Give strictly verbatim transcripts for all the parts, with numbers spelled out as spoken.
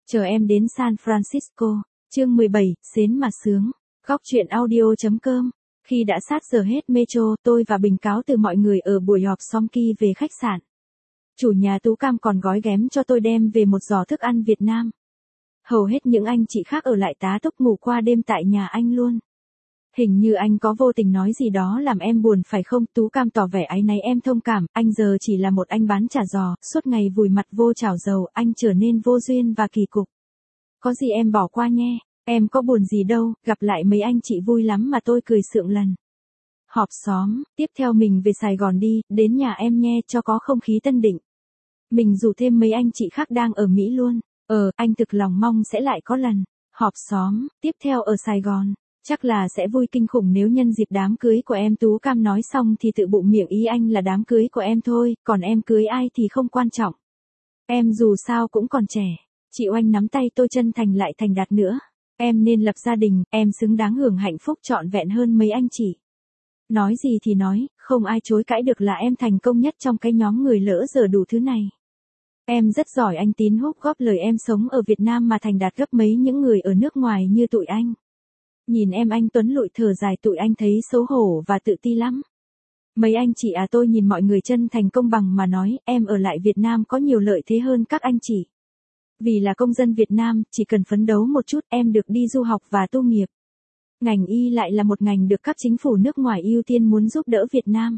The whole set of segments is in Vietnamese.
Chờ em đến San Francisco. Chương mười bảy, xến mà sướng. Góc truyện audio chấm com. Khi đã sát giờ hết metro, tôi và Bình cáo từ mọi người ở buổi họp xóm Ki về khách sạn. Chủ nhà Tú Cam còn gói ghém cho tôi đem về một giỏ thức ăn Việt Nam. Hầu hết những anh chị khác ở lại tá túc ngủ qua đêm tại nhà anh luôn. Hình như anh có vô tình nói gì đó làm em buồn phải không? Tú Cam tỏ vẻ áy náy. Em thông cảm, anh giờ chỉ là một anh bán chả giò, suốt ngày vùi mặt vô chảo dầu, anh trở nên vô duyên và kỳ cục. Có gì em bỏ qua nhé, em có buồn gì đâu, gặp lại mấy anh chị vui lắm mà. Tôi cười sượng lần. Họp xóm, tiếp theo mình về Sài Gòn đi, đến nhà em nghe cho có không khí Tân Định. Mình rủ thêm mấy anh chị khác đang ở Mỹ luôn. Ờ, anh thực lòng mong sẽ lại có lần. Họp xóm, tiếp theo ở Sài Gòn. Chắc là sẽ vui kinh khủng nếu nhân dịp đám cưới của em. Tú Cam nói xong thì tự bụng miệng ý anh là đám cưới của em thôi, còn em cưới ai thì không quan trọng. Em dù sao cũng còn trẻ. Chị Oanh nắm tay tôi chân thành lại thành đạt nữa. Em nên lập gia đình, em xứng đáng hưởng hạnh phúc trọn vẹn hơn mấy anh chị. Nói gì thì nói, không ai chối cãi được là em thành công nhất trong cái nhóm người lỡ dở đủ thứ này. Em rất giỏi. Anh Tín húc góp lời. Em sống ở Việt Nam mà thành đạt gấp mấy những người ở nước ngoài như tụi anh. Nhìn em anh Tuấn lụi thở dài. Tụi anh thấy xấu hổ và tự ti lắm. Mấy anh chị à, tôi nhìn mọi người chân thành công bằng mà nói, em ở lại Việt Nam có nhiều lợi thế hơn các anh chị. Vì là công dân Việt Nam, chỉ cần phấn đấu một chút, em được đi du học và tu nghiệp. Ngành y lại là một ngành được các chính phủ nước ngoài ưu tiên muốn giúp đỡ Việt Nam.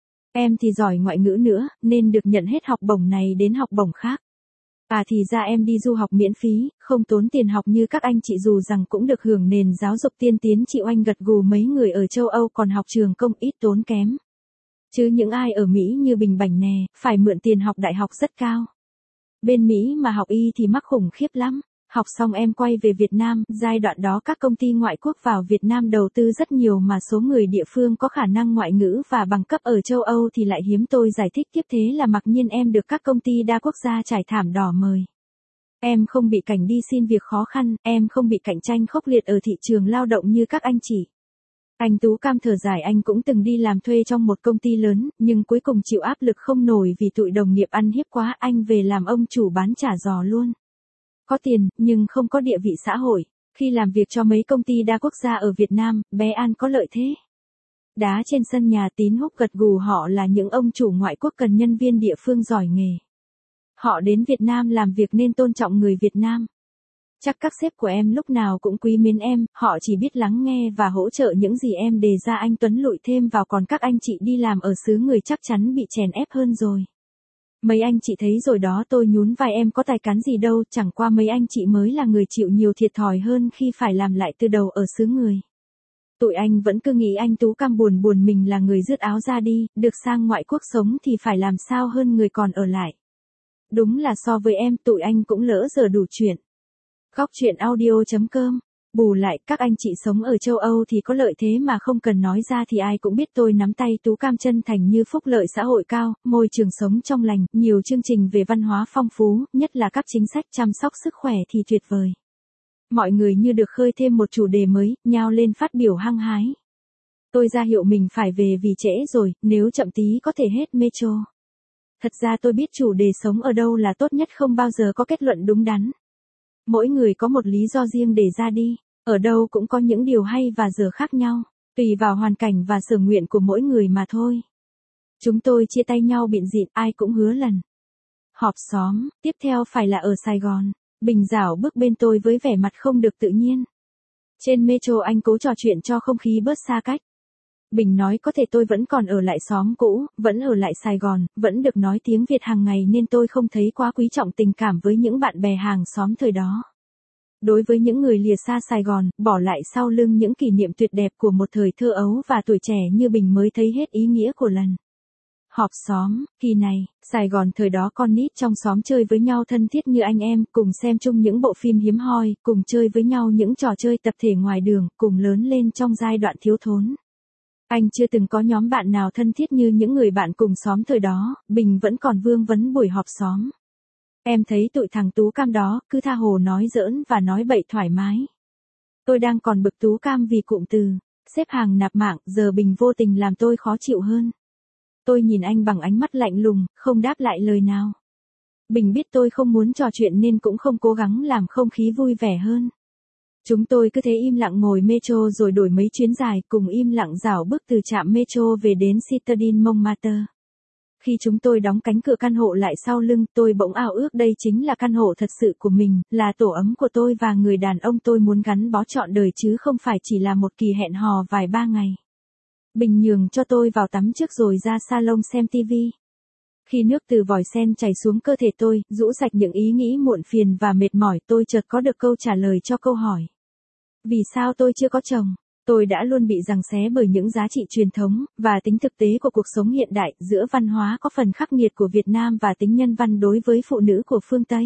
Em thì giỏi ngoại ngữ nữa, nên được nhận hết học bổng này đến học bổng khác. À thì ra em đi du học miễn phí, không tốn tiền học như các anh chị, dù rằng cũng được hưởng nền giáo dục tiên tiến. Chị Oanh gật gù. Mấy người ở châu Âu còn học trường công ít tốn kém. Chứ những ai ở Mỹ như Bình bảnh nè, phải mượn tiền học đại học rất cao. Bên Mỹ mà học y thì mắc khủng khiếp lắm. Học xong em quay về Việt Nam, giai đoạn đó các công ty ngoại quốc vào Việt Nam đầu tư rất nhiều mà số người địa phương có khả năng ngoại ngữ và bằng cấp ở châu Âu thì lại hiếm. Tôi giải thích tiếp thế là mặc nhiên em được các công ty đa quốc gia trải thảm đỏ mời. Em không bị cảnh đi xin việc khó khăn, em không bị cạnh tranh khốc liệt ở thị trường lao động như các anh chị. Anh Tú Cam thở dài. Anh cũng từng đi làm thuê trong một công ty lớn, nhưng cuối cùng chịu áp lực không nổi vì tụi đồng nghiệp ăn hiếp quá. Anh về làm ông chủ bán chả giò luôn. Có tiền, nhưng không có địa vị xã hội. Khi làm việc cho mấy công ty đa quốc gia ở Việt Nam, bé An có lợi thế. Đá trên sân nhà. Tín húc gật gù. Họ là những ông chủ ngoại quốc cần nhân viên địa phương giỏi nghề. Họ đến Việt Nam làm việc nên tôn trọng người Việt Nam. Chắc các sếp của em lúc nào cũng quý mến em, họ chỉ biết lắng nghe và hỗ trợ những gì em đề ra. Anh Tuấn lụi thêm vào. Còn các anh chị đi làm ở xứ người chắc chắn bị chèn ép hơn rồi. Mấy anh chị thấy rồi đó. Tôi nhún vai. Em có tài cán gì đâu, chẳng qua mấy anh chị mới là người chịu nhiều thiệt thòi hơn khi phải làm lại từ đầu ở xứ người. Tụi anh vẫn cứ nghĩ anh Tú Cam buồn buồn mình là người rứt áo ra đi, được sang ngoại quốc sống thì phải làm sao hơn người còn ở lại. Đúng là so với em, tụi anh cũng lỡ dở đủ chuyện. Góc truyện audio chấm com. Bù lại, các anh chị sống ở châu Âu thì có lợi thế mà không cần nói ra thì ai cũng biết. Tôi nắm tay Tú Cam chân thành. Như phúc lợi xã hội cao, môi trường sống trong lành, nhiều chương trình về văn hóa phong phú, nhất là các chính sách chăm sóc sức khỏe thì tuyệt vời. Mọi người như được khơi thêm một chủ đề mới, nhao lên phát biểu hăng hái. Tôi ra hiệu mình phải về vì trễ rồi, nếu chậm tí có thể hết metro. Thật ra tôi biết chủ đề sống ở đâu là tốt nhất, không bao giờ có kết luận đúng đắn. Mỗi người có một lý do riêng để ra đi, ở đâu cũng có những điều hay và dở khác nhau, tùy vào hoàn cảnh và sở nguyện của mỗi người mà thôi. Chúng tôi chia tay nhau bịn rịn, ai cũng hứa lần. Họp xóm, tiếp theo phải là ở Sài Gòn. Bình rảo bước bên tôi với vẻ mặt không được tự nhiên. Trên metro anh cố trò chuyện cho không khí bớt xa cách. Bình nói có thể tôi vẫn còn ở lại xóm cũ, vẫn ở lại Sài Gòn, vẫn được nói tiếng Việt hàng ngày nên tôi không thấy quá quý trọng tình cảm với những bạn bè hàng xóm thời đó. Đối với những người lìa xa Sài Gòn, bỏ lại sau lưng những kỷ niệm tuyệt đẹp của một thời thơ ấu và tuổi trẻ như Bình mới thấy hết ý nghĩa của lần. Họp xóm, kỳ này, Sài Gòn thời đó con nít trong xóm chơi với nhau thân thiết như anh em, cùng xem chung những bộ phim hiếm hoi, cùng chơi với nhau những trò chơi tập thể ngoài đường, cùng lớn lên trong giai đoạn thiếu thốn. Anh chưa từng có nhóm bạn nào thân thiết như những người bạn cùng xóm thời đó. Bình vẫn còn vương vấn buổi họp xóm. Em thấy tụi thằng Tú Cam đó, cứ tha hồ nói giỡn và nói bậy thoải mái. Tôi đang còn bực Tú Cam vì cụm từ xếp hàng nạp mạng, giờ Bình vô tình làm tôi khó chịu hơn. Tôi nhìn anh bằng ánh mắt lạnh lùng, không đáp lại lời nào. Bình biết tôi không muốn trò chuyện nên cũng không cố gắng làm không khí vui vẻ hơn. Chúng tôi cứ thế im lặng ngồi metro rồi đổi mấy chuyến dài, cùng im lặng dạo bước từ trạm metro về đến Citadine Montmartre. Khi chúng tôi đóng cánh cửa căn hộ lại sau lưng, tôi bỗng ao ước đây chính là căn hộ thật sự của mình, là tổ ấm của tôi và người đàn ông tôi muốn gắn bó trọn đời chứ không phải chỉ là một kỳ hẹn hò vài ba ngày. Bình nhường cho tôi vào tắm trước rồi ra salon xem tivi. Khi nước từ vòi sen chảy xuống cơ thể tôi, rũ sạch những ý nghĩ muộn phiền và mệt mỏi, tôi chợt có được câu trả lời cho câu hỏi. Vì sao tôi chưa có chồng? Tôi đã luôn bị giằng xé bởi những giá trị truyền thống, và tính thực tế của cuộc sống hiện đại, giữa văn hóa có phần khắc nghiệt của Việt Nam và tính nhân văn đối với phụ nữ của phương Tây.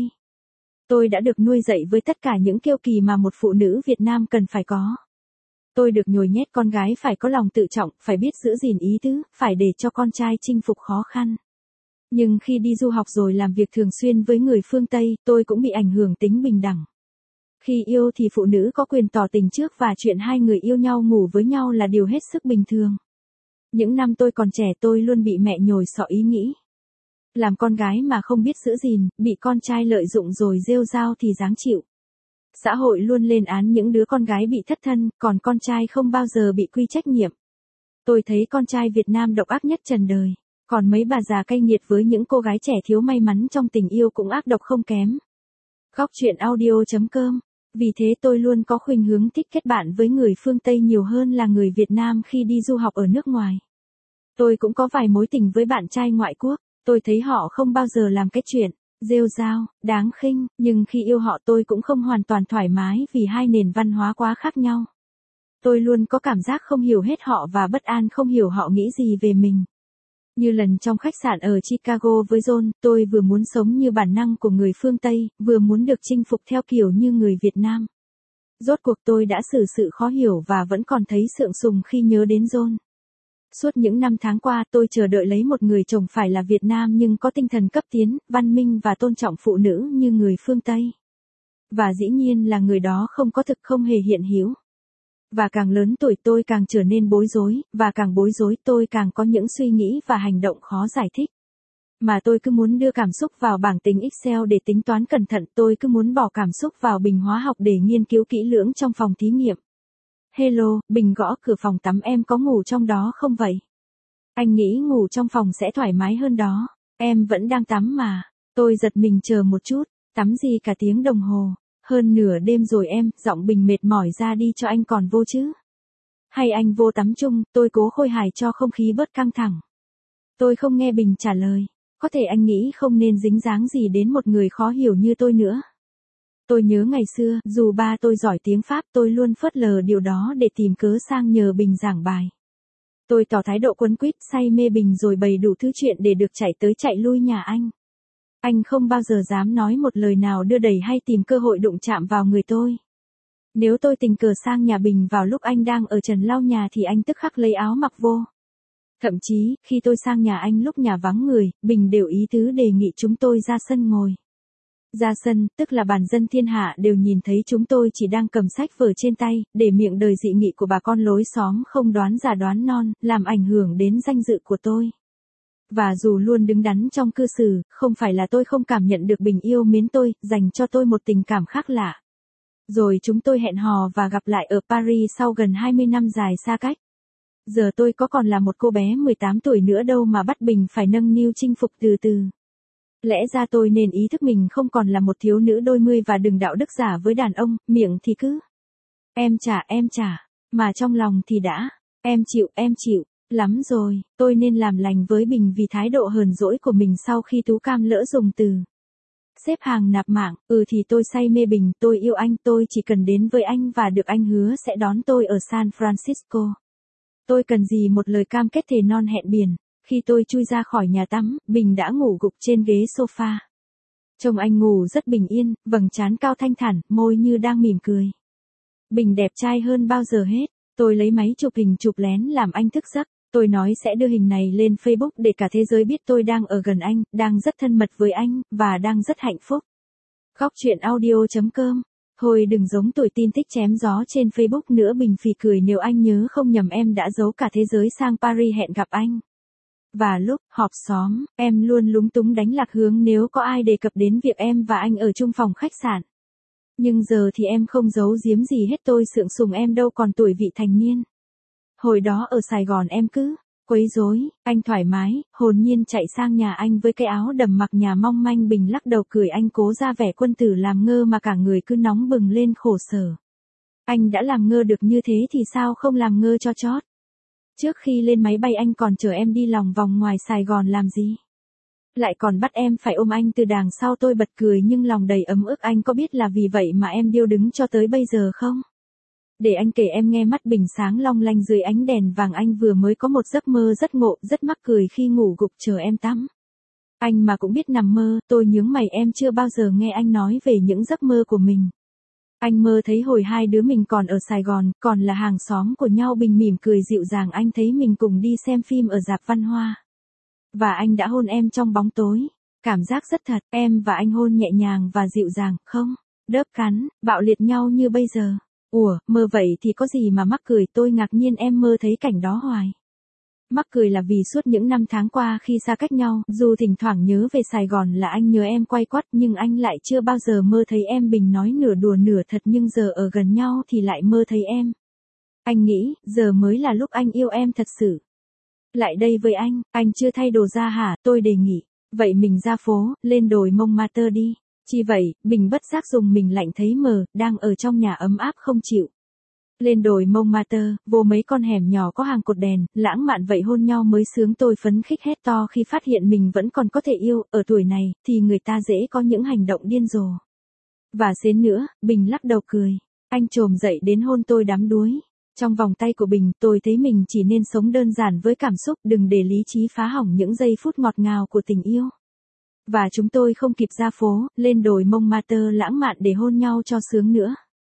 Tôi đã được nuôi dạy với tất cả những kiêu kỳ mà một phụ nữ Việt Nam cần phải có. Tôi được nhồi nhét con gái phải có lòng tự trọng, phải biết giữ gìn ý tứ, phải để cho con trai chinh phục khó khăn. Nhưng khi đi du học rồi làm việc thường xuyên với người phương Tây, tôi cũng bị ảnh hưởng tính bình đẳng. Khi yêu thì phụ nữ có quyền tỏ tình trước và chuyện hai người yêu nhau ngủ với nhau là điều hết sức bình thường. Những năm tôi còn trẻ tôi luôn bị mẹ nhồi sọ ý nghĩ. Làm con gái mà không biết giữ gìn, bị con trai lợi dụng rồi rêu rao thì dáng chịu. Xã hội luôn lên án những đứa con gái bị thất thân, còn con trai không bao giờ bị quy trách nhiệm. Tôi thấy con trai Việt Nam độc ác nhất trần đời, còn mấy bà già cay nghiệt với những cô gái trẻ thiếu may mắn trong tình yêu cũng ác độc không kém. Góc truyện audio chấm com. Vì thế tôi luôn có khuynh hướng thích kết bạn với người phương Tây nhiều hơn là người Việt Nam khi đi du học ở nước ngoài. Tôi cũng có vài mối tình với bạn trai ngoại quốc, tôi thấy họ không bao giờ làm cái chuyện rêu rao, đáng khinh, nhưng khi yêu họ tôi cũng không hoàn toàn thoải mái vì hai nền văn hóa quá khác nhau. Tôi luôn có cảm giác không hiểu hết họ và bất an không hiểu họ nghĩ gì về mình. Như lần trong khách sạn ở Chicago với John, tôi vừa muốn sống như bản năng của người phương Tây, vừa muốn được chinh phục theo kiểu như người Việt Nam. Rốt cuộc tôi đã xử sự khó hiểu và vẫn còn thấy sượng sùng khi nhớ đến John. Suốt những năm tháng qua tôi chờ đợi lấy một người chồng phải là Việt Nam nhưng có tinh thần cấp tiến, văn minh và tôn trọng phụ nữ như người phương Tây. Và dĩ nhiên là người đó không có thực không hề hiện hữu. Và càng lớn tuổi tôi càng trở nên bối rối, và càng bối rối tôi càng có những suy nghĩ và hành động khó giải thích. Mà tôi cứ muốn đưa cảm xúc vào bảng tính Excel để tính toán cẩn thận, tôi cứ muốn bỏ cảm xúc vào bình hóa học để nghiên cứu kỹ lưỡng trong phòng thí nghiệm. Hello, Bình gõ cửa phòng tắm, em có ngủ trong đó không vậy? Anh nghĩ ngủ trong phòng sẽ thoải mái hơn đó. Em vẫn đang tắm mà. Tôi giật mình chờ một chút, tắm gì cả tiếng đồng hồ. Hơn nửa đêm rồi em, giọng Bình mệt mỏi, ra đi cho anh còn vô chứ. Hay anh vô tắm chung, tôi cố khôi hài cho không khí bớt căng thẳng. Tôi không nghe Bình trả lời. Có thể anh nghĩ không nên dính dáng gì đến một người khó hiểu như tôi nữa. Tôi nhớ ngày xưa, dù ba tôi giỏi tiếng Pháp tôi luôn phớt lờ điều đó để tìm cớ sang nhờ Bình giảng bài. Tôi tỏ thái độ quấn quýt say mê Bình rồi bày đủ thứ chuyện để được chạy tới chạy lui nhà anh. Anh không bao giờ dám nói một lời nào đưa đẩy hay tìm cơ hội đụng chạm vào người tôi. Nếu tôi tình cờ sang nhà Bình vào lúc anh đang ở trần lau nhà thì anh tức khắc lấy áo mặc vô. Thậm chí, khi tôi sang nhà anh lúc nhà vắng người, Bình đều ý tứ đề nghị chúng tôi ra sân ngồi. Ra sân, tức là bản dân thiên hạ đều nhìn thấy chúng tôi chỉ đang cầm sách vở trên tay, để miệng đời dị nghị của bà con lối xóm không đoán già đoán non, làm ảnh hưởng đến danh dự của tôi. Và dù luôn đứng đắn trong cư xử, không phải là tôi không cảm nhận được Bình yêu mến tôi, dành cho tôi một tình cảm khác lạ. Rồi chúng tôi hẹn hò và gặp lại ở Paris sau gần hai mươi năm dài xa cách. Giờ tôi có còn là một cô bé mười tám tuổi nữa đâu mà bắt Bình phải nâng niu chinh phục từ từ. Lẽ ra tôi nên ý thức mình không còn là một thiếu nữ đôi mươi và đừng đạo đức giả với đàn ông, miệng thì cứ em trả em trả, mà trong lòng thì đã em chịu em chịu. Lắm rồi, tôi nên làm lành với Bình vì thái độ hờn dỗi của mình sau khi Tú Cam lỡ dùng từ xếp hàng nạp mạng. Ừ thì tôi say mê Bình, tôi yêu anh, tôi chỉ cần đến với anh và được anh hứa sẽ đón tôi ở San Francisco. Tôi cần gì một lời cam kết thề non hẹn biển. Khi tôi chui ra khỏi nhà tắm, Bình đã ngủ gục trên ghế sofa. Trông anh ngủ rất bình yên, vầng trán cao thanh thản, môi như đang mỉm cười. Bình đẹp trai hơn bao giờ hết. Tôi lấy máy chụp hình chụp lén làm anh thức giấc. Tôi nói sẽ đưa hình này lên Facebook để cả thế giới biết tôi đang ở gần anh, đang rất thân mật với anh, và đang rất hạnh phúc. Góc truyện audio chấm com. Thôi đừng giống tuổi tin tích chém gió trên Facebook nữa. Bình phì cười, nếu anh nhớ không nhầm em đã giấu cả thế giới sang Paris hẹn gặp anh. Và lúc họp xóm, em luôn lúng túng đánh lạc hướng nếu có ai đề cập đến việc em và anh ở chung phòng khách sạn. Nhưng giờ thì em không giấu giếm gì hết, tôi sượng sùng em đâu còn tuổi vị thành niên. Hồi đó ở Sài Gòn em cứ quấy rối, anh thoải mái, hồn nhiên chạy sang nhà anh với cái áo đầm mặc nhà mong manh. Bình lắc đầu cười, anh cố ra vẻ quân tử làm ngơ mà cả người cứ nóng bừng lên khổ sở. Anh đã làm ngơ được như thế thì sao không làm ngơ cho chót. Trước khi lên máy bay anh còn chở em đi lòng vòng ngoài Sài Gòn làm gì? Lại còn bắt em phải ôm anh từ đằng sau. Tôi bật cười nhưng lòng đầy ấm ức. Anh có biết là vì vậy mà em điêu đứng cho tới bây giờ không? Để anh kể em nghe. Mắt Bình sáng long lanh dưới ánh đèn vàng. Anh vừa mới có một giấc mơ rất ngộ, rất mắc cười khi ngủ gục chờ em tắm. Anh mà cũng biết nằm mơ. Tôi nhướng mày, em chưa bao giờ nghe anh nói về những giấc mơ của mình. Anh mơ thấy hồi hai đứa mình còn ở Sài Gòn, còn là hàng xóm của nhau. Bình mỉm cười dịu dàng, anh thấy mình cùng đi xem phim ở rạp văn hoa. Và anh đã hôn em trong bóng tối. Cảm giác rất thật, em và anh hôn nhẹ nhàng và dịu dàng, không đớp cắn, bạo liệt nhau như bây giờ. Ủa, mơ vậy thì có gì mà mắc cười? Tôi ngạc nhiên, em mơ thấy cảnh đó hoài. Mắc cười là vì suốt những năm tháng qua khi xa cách nhau, dù thỉnh thoảng nhớ về Sài Gòn là anh nhớ em quay quắt, nhưng anh lại chưa bao giờ mơ thấy em. Bình nói nửa đùa nửa thật, nhưng giờ ở gần nhau thì lại mơ thấy em. Anh nghĩ, giờ mới là lúc anh yêu em thật sự. Lại đây với anh, anh chưa thay đồ ra hả? Tôi đề nghị. Vậy mình ra phố, lên đồi Montmartre đi. Chi vậy? Bình bất giác dùng mình lạnh thấy mờ, đang ở trong nhà ấm áp không chịu. Lên đồi Montmartre, vô mấy con hẻm nhỏ có hàng cột đèn, lãng mạn vậy hôn nhau mới sướng. Tôi phấn khích hét to khi phát hiện mình vẫn còn có thể yêu. Ở tuổi này, thì người ta dễ có những hành động điên rồ. Và xến nữa, Bình lắc đầu cười. Anh trồm dậy đến hôn tôi đắm đuối. Trong vòng tay của Bình, tôi thấy mình chỉ nên sống đơn giản với cảm xúc, đừng để lý trí phá hỏng những giây phút ngọt ngào của tình yêu. Và chúng tôi không kịp ra phố, lên đồi Montmartre lãng mạn để hôn nhau cho sướng nữa.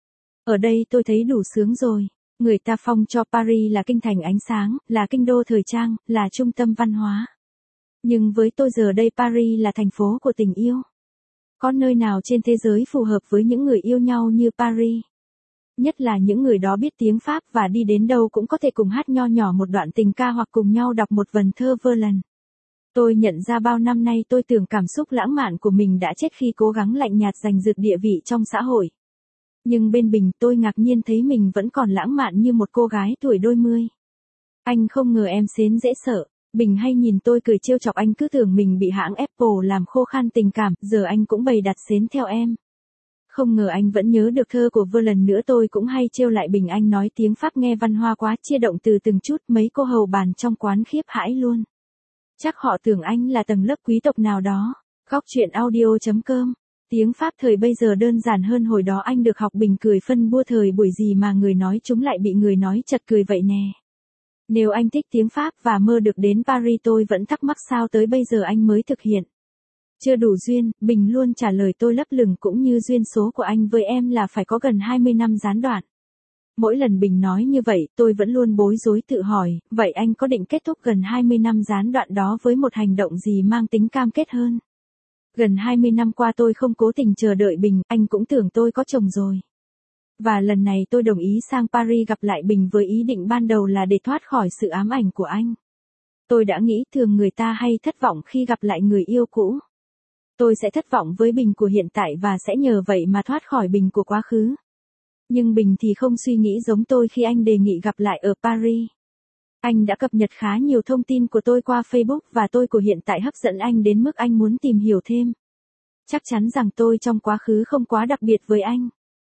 Ở đây tôi thấy đủ sướng rồi. Người ta phong cho Paris là kinh thành ánh sáng, là kinh đô thời trang, là trung tâm văn hóa. Nhưng với tôi giờ đây Paris là thành phố của tình yêu. Có nơi nào trên thế giới phù hợp với những người yêu nhau như Paris? Nhất là những người đó biết tiếng Pháp và đi đến đâu cũng có thể cùng hát nho nhỏ một đoạn tình ca hoặc cùng nhau đọc một vần thơ Verlaine. Tôi nhận ra bao năm nay tôi tưởng cảm xúc lãng mạn của mình đã chết khi cố gắng lạnh nhạt giành giật địa vị trong xã hội. Nhưng bên Bình tôi ngạc nhiên thấy mình vẫn còn lãng mạn như một cô gái tuổi đôi mươi. Anh không ngờ em xến dễ sợ. Bình hay nhìn tôi cười trêu chọc, anh cứ tưởng mình bị hãng Apple làm khô khan tình cảm, giờ anh cũng bày đặt xến theo em. Không ngờ anh vẫn nhớ được thơ của Verlaine nữa. Tôi cũng hay trêu lại Bình, anh nói tiếng Pháp nghe văn hoa quá, chia động từ từng chút, mấy cô hầu bàn trong quán khiếp hãi luôn. Chắc họ tưởng anh là tầng lớp quý tộc nào đó. Góc truyện audio chấm com. Tiếng Pháp thời bây giờ đơn giản hơn hồi đó anh được học. Bình cười phân bua, thời buổi gì mà người nói chúng lại bị người nói chật cười vậy nè. Nếu anh thích tiếng Pháp và mơ được đến Paris, tôi vẫn thắc mắc sao tới bây giờ anh mới thực hiện. Chưa đủ duyên, Bình luôn trả lời tôi lấp lửng, cũng như duyên số của anh với em là phải có gần hai mươi năm gián đoạn. Mỗi lần Bình nói như vậy, tôi vẫn luôn bối rối tự hỏi, vậy anh có định kết thúc gần hai mươi năm gián đoạn đó với một hành động gì mang tính cam kết hơn? Gần hai mươi năm qua tôi không cố tình chờ đợi Bình, anh cũng tưởng tôi có chồng rồi. Và lần này tôi đồng ý sang Paris gặp lại Bình với ý định ban đầu là để thoát khỏi sự ám ảnh của anh. Tôi đã nghĩ thường người ta hay thất vọng khi gặp lại người yêu cũ. Tôi sẽ thất vọng với Bình của hiện tại và sẽ nhờ vậy mà thoát khỏi Bình của quá khứ. Nhưng Bình thì không suy nghĩ giống tôi khi anh đề nghị gặp lại ở Paris. Anh đã cập nhật khá nhiều thông tin của tôi qua Facebook và tôi của hiện tại hấp dẫn anh đến mức anh muốn tìm hiểu thêm. Chắc chắn rằng tôi trong quá khứ không quá đặc biệt với anh.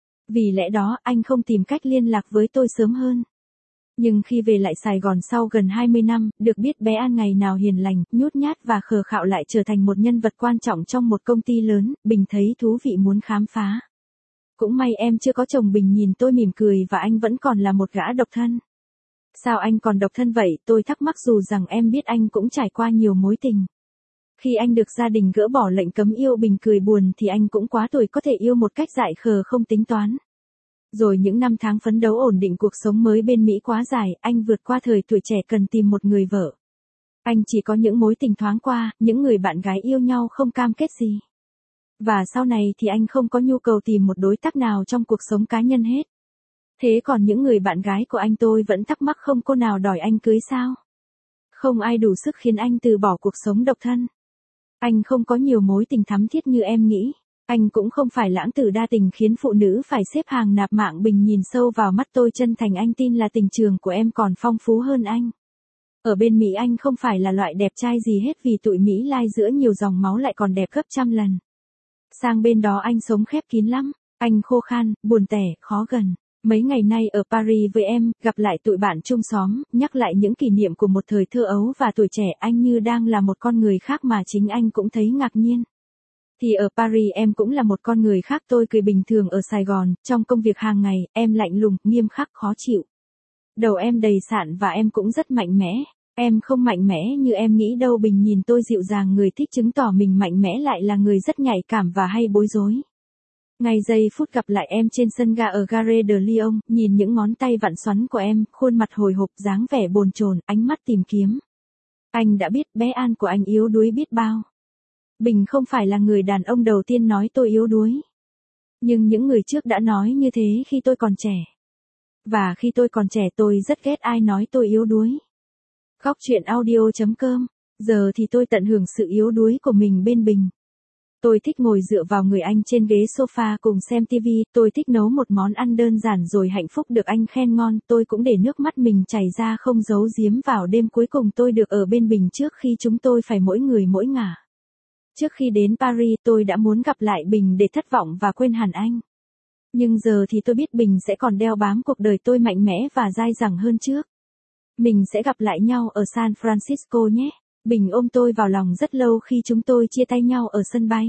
Vì lẽ đó anh không tìm cách liên lạc với tôi sớm hơn. Nhưng khi về lại Sài Gòn sau gần hai mươi năm, được biết bé An ngày nào hiền lành, nhút nhát và khờ khạo lại trở thành một nhân vật quan trọng trong một công ty lớn, Bình thấy thú vị muốn khám phá. Cũng may em chưa có chồng. Bình nhìn tôi mỉm cười, và anh vẫn còn là một gã độc thân. Sao anh còn độc thân vậy? Tôi thắc mắc, dù rằng em biết anh cũng trải qua nhiều mối tình. Khi anh được gia đình gỡ bỏ lệnh cấm yêu. Bình cười buồn, thì anh cũng quá tuổi có thể yêu một cách dại khờ không tính toán. Rồi những năm tháng phấn đấu ổn định cuộc sống mới bên Mỹ quá dài, anh vượt qua thời tuổi trẻ cần tìm một người vợ. Anh chỉ có những mối tình thoáng qua, những người bạn gái yêu nhau không cam kết gì. Và sau này thì anh không có nhu cầu tìm một đối tác nào trong cuộc sống cá nhân hết. Thế còn những người bạn gái của anh, tôi vẫn thắc mắc không cô nào đòi anh cưới sao? Không ai đủ sức khiến anh từ bỏ cuộc sống độc thân. Anh không có nhiều mối tình thắm thiết như em nghĩ. Anh cũng không phải lãng tử đa tình khiến phụ nữ phải xếp hàng nạp mạng bình. Nhìn sâu vào mắt tôi chân thành, anh tin là tình trường của em còn phong phú hơn anh. Ở bên Mỹ anh không phải là loại đẹp trai gì hết, vì tụi Mỹ lai giữa nhiều dòng máu lại còn đẹp gấp trăm lần. Sang bên đó anh sống khép kín lắm. Anh khô khan, buồn tẻ, khó gần. Mấy ngày nay ở Paris với em, gặp lại tụi bạn chung xóm, nhắc lại những kỷ niệm của một thời thơ ấu và tuổi trẻ, anh như đang là một con người khác mà chính anh cũng thấy ngạc nhiên. Thì ở Paris em cũng là một con người khác, tôi cười bình thường ở Sài Gòn, trong công việc hàng ngày, em lạnh lùng, nghiêm khắc, khó chịu. Đầu em đầy sạn và em cũng rất mạnh mẽ. Em không mạnh mẽ như em nghĩ đâu. Bình nhìn tôi dịu dàng, người thích chứng tỏ mình mạnh mẽ, lại là người rất nhạy cảm và hay bối rối. Ngày giây phút gặp lại em trên sân ga ở Gare de Lyon, nhìn những ngón tay vặn xoắn của em, khuôn mặt hồi hộp, dáng vẻ bồn chồn, ánh mắt tìm kiếm. Anh đã biết bé An của anh yếu đuối biết bao. Bình không phải là người đàn ông đầu tiên nói tôi yếu đuối. Nhưng những người trước đã nói như thế khi tôi còn trẻ. Và khi tôi còn trẻ tôi rất ghét ai nói tôi yếu đuối. Góc chuyện audio chấm com. Giờ thì tôi tận hưởng sự yếu đuối của mình bên Bình. Tôi thích ngồi dựa vào người anh trên ghế sofa cùng xem tivi, tôi thích nấu một món ăn đơn giản rồi hạnh phúc được anh khen ngon, tôi cũng để nước mắt mình chảy ra không giấu giếm. Vào đêm cuối cùng tôi được ở bên Bình trước khi chúng tôi phải mỗi người mỗi ngả. Trước khi đến Paris tôi đã muốn gặp lại Bình để thất vọng và quên hẳn anh. Nhưng giờ thì tôi biết Bình sẽ còn đeo bám cuộc đời tôi mạnh mẽ và dai dẳng hơn trước. Mình sẽ gặp lại nhau ở San Francisco nhé. Bình ôm tôi vào lòng rất lâu khi chúng tôi chia tay nhau ở sân bay.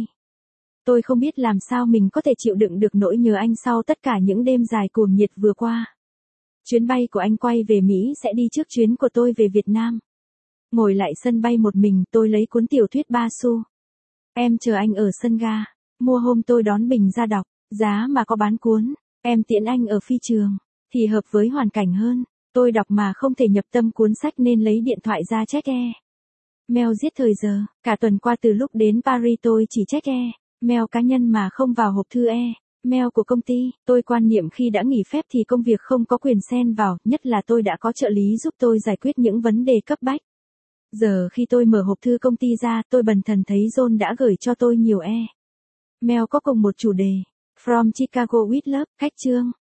Tôi không biết làm sao mình có thể chịu đựng được nỗi nhớ anh sau tất cả những đêm dài cuồng nhiệt vừa qua. Chuyến bay của anh quay về Mỹ sẽ đi trước chuyến của tôi về Việt Nam. Ngồi lại sân bay một mình, tôi lấy cuốn tiểu thuyết ba xu. Em chờ anh ở sân ga. Mua hôm tôi đón Bình ra đọc. Giá mà có bán cuốn. Em tiễn anh ở phi trường. Thì hợp với hoàn cảnh hơn. Tôi đọc mà không thể nhập tâm cuốn sách nên lấy điện thoại ra check e. Mail giết thời giờ. Cả tuần qua từ lúc đến Paris tôi chỉ check e. Mail cá nhân mà không vào hộp thư e. Mail của công ty. Tôi quan niệm khi đã nghỉ phép thì công việc không có quyền xen vào. Nhất là tôi đã có trợ lý giúp tôi giải quyết những vấn đề cấp bách. Giờ khi tôi mở hộp thư công ty ra, tôi bần thần thấy John đã gửi cho tôi nhiều e. Mail có cùng một chủ đề. From Chicago with Love, cách chương.